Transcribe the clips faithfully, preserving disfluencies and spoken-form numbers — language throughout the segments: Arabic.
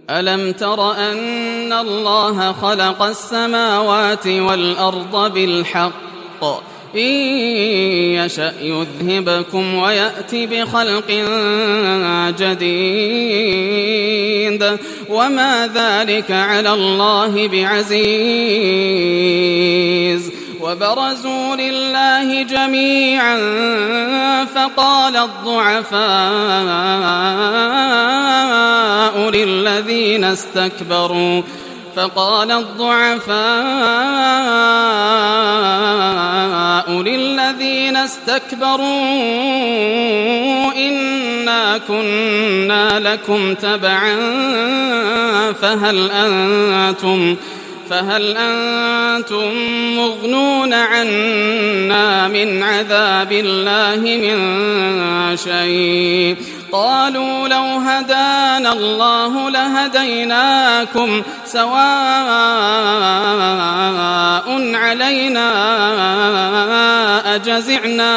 ألم تر أن الله خلق السماوات والأرض بالحق إن يشأ يذهبكم ويأتي بخلق جديد وما ذلك على الله بعزيز وبرزوا لله جميعا فقال الضعفاء للذين استكبروا فقال الضعفاء للذين استكبروا إنا كنا لكم تبعا فهل أنتم فهل أنتم مغنون عنا من عذاب الله من شيء قالوا لو هدانا الله لهديناكم سواء علينا أجزعنا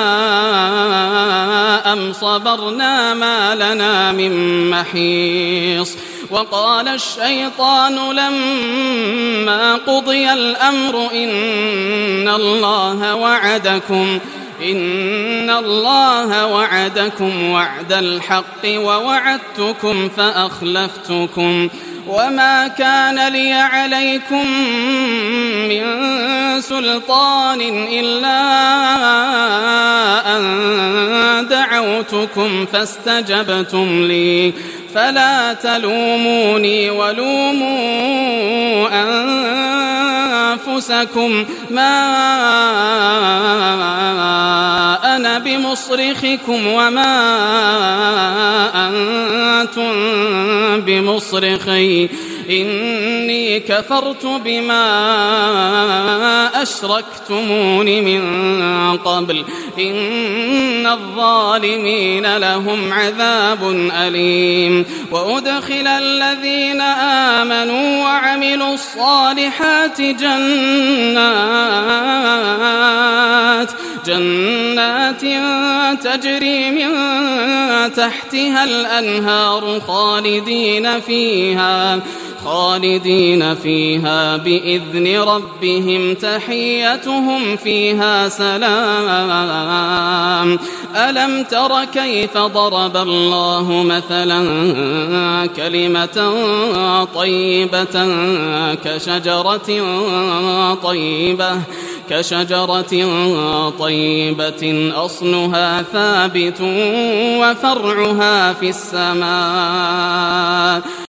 أم صبرنا ما لنا من محيص وقال الشيطان لما قضي الأمر إن الله وعدكم إن الله وعدكم وعد الحق ووعدتكم فأخلفتكم وما كان لي عليكم من سلطان إلا أن دعوتكم فاستجبتم لي فلا تلوموني ولوموا أنفسكم ما أنا بمصرخكم وما أنتم بمصرخي إني كفرت بما أشركتمون من قبل إن الظالمين لهم عذاب أليم وأدخل الذين آمنوا وعملوا الصالحات جنات جنات تجري من تحتها الأنهار خالدين فيها خالدين فيها بإذن ربهم تحيتهم فيها سلام ألم تر كيف ضرب الله مثلا كلمة طيبة كشجرة طيبة كشجرة طيبة أصلها ثابت وفرعها في السماء